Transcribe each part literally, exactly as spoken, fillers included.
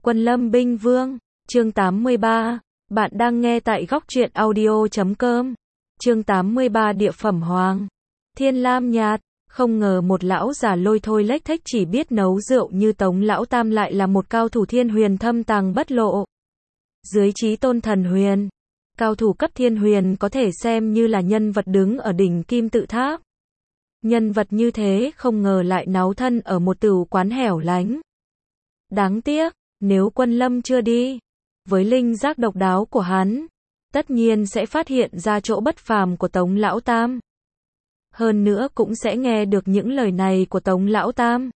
Quân Lâm Binh Vương, chương tám mươi ba. Bạn đang nghe tại góc truyện audio chấm com. Chương tám mươi ba Địa phẩm Hoàng. Thiên Lam Nhạt, không ngờ một lão già lôi thôi lếch thếch chỉ biết nấu rượu như Tống Lão Tam lại là một cao thủ thiên huyền thâm tàng bất lộ. Dưới trí tôn thần huyền, cao thủ cấp thiên huyền có thể xem như là nhân vật đứng ở đỉnh kim tự tháp. Nhân vật như thế không ngờ lại náu thân ở một tửu quán hẻo lánh. Đáng tiếc, nếu Quân Lâm chưa đi, với linh giác độc đáo của hắn, tất nhiên sẽ phát hiện ra chỗ bất phàm của Tống Lão Tam. Hơn nữa cũng sẽ nghe được những lời này của Tống Lão Tam.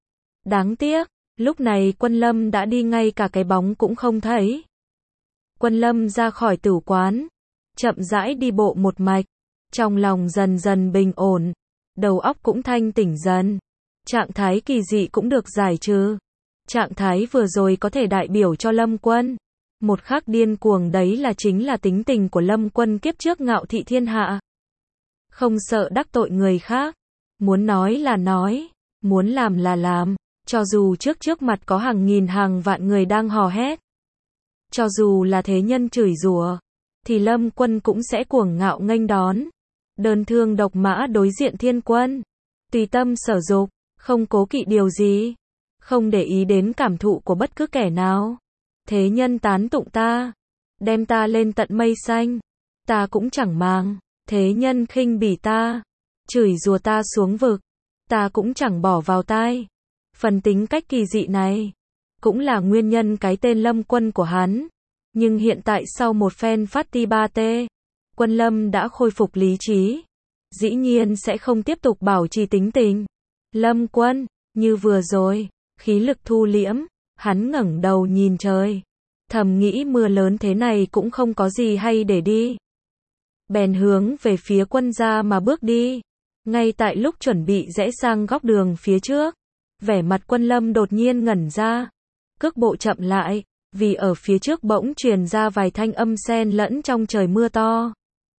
Đáng tiếc, lúc này Quân Lâm đã đi ngay cả cái bóng cũng không thấy. Quân Lâm ra khỏi tửu quán, chậm rãi đi bộ một mạch, trong lòng dần dần bình ổn, đầu óc cũng thanh tỉnh dần. Trạng thái kỳ dị cũng được giải trừ. Trạng thái vừa rồi có thể đại biểu cho Lâm Quân. Một khắc điên cuồng đấy là chính là tính tình của Lâm Quân kiếp trước ngạo thị thiên hạ. Không sợ đắc tội người khác. Muốn nói là nói, muốn làm là làm, cho dù trước trước mặt có hàng nghìn hàng vạn người đang hò hét. Cho dù là thế nhân chửi rủa, thì Lâm Quân cũng sẽ cuồng ngạo nghênh đón. Đơn thương độc mã đối diện thiên quân. Tùy tâm sở dục, không cố kỵ điều gì. Không để ý đến cảm thụ của bất cứ kẻ nào. Thế nhân tán tụng ta, đem ta lên tận mây xanh, ta cũng chẳng màng. Thế nhân khinh bỉ ta, chửi rủa ta xuống vực, ta cũng chẳng bỏ vào tai. Phần tính cách kỳ dị này cũng là nguyên nhân cái tên Lâm Quân của hắn. Nhưng hiện tại sau một phen phát ti ba tê, Quân Lâm đã khôi phục lý trí. Dĩ nhiên sẽ không tiếp tục bảo trì tính tình. Lâm Quân, như vừa rồi, khí lực thu liễm, hắn ngẩng đầu nhìn trời. Thầm nghĩ mưa lớn thế này cũng không có gì hay để đi. Bèn hướng về phía quân gia mà bước đi. Ngay tại lúc chuẩn bị rẽ sang góc đường phía trước, vẻ mặt Quân Lâm đột nhiên ngẩn ra. Cước bộ chậm lại, vì ở phía trước bỗng truyền ra vài thanh âm xen lẫn trong trời mưa to.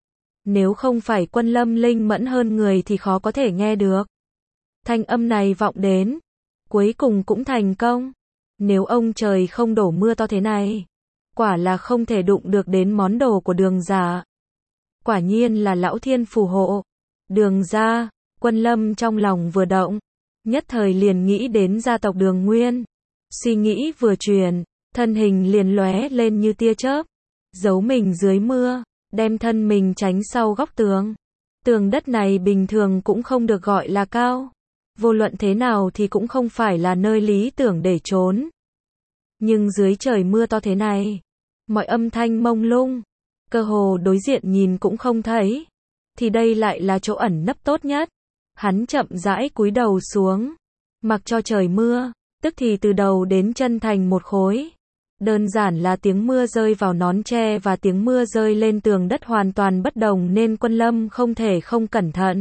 Nếu không phải Quân Lâm linh mẫn hơn người thì khó có thể nghe được. Thanh âm này vọng đến, cuối cùng cũng thành công. Nếu ông trời không đổ mưa to thế này, quả là không thể đụng được đến món đồ của Đường gia. Quả nhiên là lão thiên phù hộ. Đường gia, Quân Lâm trong lòng vừa động, nhất thời liền nghĩ đến gia tộc Đường Nguyên. Suy nghĩ vừa chuyển, thân hình liền lóe lên như tia chớp, giấu mình dưới mưa, đem thân mình tránh sau góc tường. Tường đất này bình thường cũng không được gọi là cao. Vô luận thế nào thì cũng không phải là nơi lý tưởng để trốn. Nhưng dưới trời mưa to thế này, mọi âm thanh mông lung, cơ hồ đối diện nhìn cũng không thấy, thì đây lại là chỗ ẩn nấp tốt nhất. Hắn chậm rãi cúi đầu xuống, mặc cho trời mưa, tức thì từ đầu đến chân thành một khối. Đơn giản là tiếng mưa rơi vào nón tre và tiếng mưa rơi lên tường đất hoàn toàn bất đồng nên Quân Lâm không thể không cẩn thận.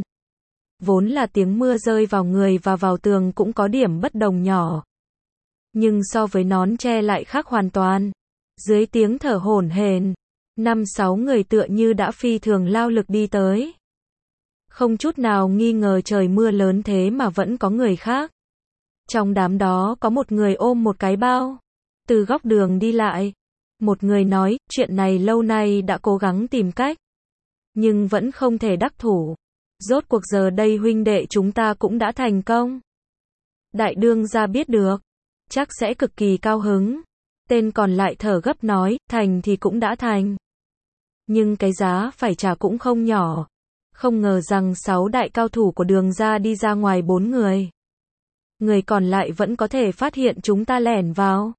Vốn là tiếng mưa rơi vào người và vào tường cũng có điểm bất đồng nhỏ. Nhưng so với nón tre lại khác hoàn toàn. Dưới tiếng thở hổn hển, năm sáu người tựa như đã phi thường lao lực đi tới. Không chút nào nghi ngờ trời mưa lớn thế mà vẫn có người khác. Trong đám đó có một người ôm một cái bao, từ góc đường đi lại. Một người nói, chuyện này lâu nay đã cố gắng tìm cách, nhưng vẫn không thể đắc thủ. Rốt cuộc giờ đây huynh đệ chúng ta cũng đã thành công. Đại đương gia biết được, chắc sẽ cực kỳ cao hứng. Tên còn lại thở gấp nói, thành thì cũng đã thành. Nhưng cái giá phải trả cũng không nhỏ. Không ngờ rằng sáu đại cao thủ của Đường gia đi ra ngoài bốn người. Người còn lại vẫn có thể phát hiện chúng ta lẻn vào.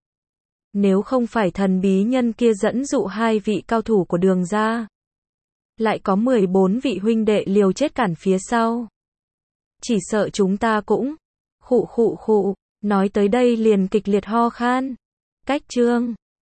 Nếu không phải thần bí nhân kia dẫn dụ hai vị cao thủ của Đường gia, lại có mười bốn vị huynh đệ liều chết cản phía sau. Chỉ sợ chúng ta cũng khụ khụ khụ, nói tới đây liền kịch liệt ho khan. Cách chương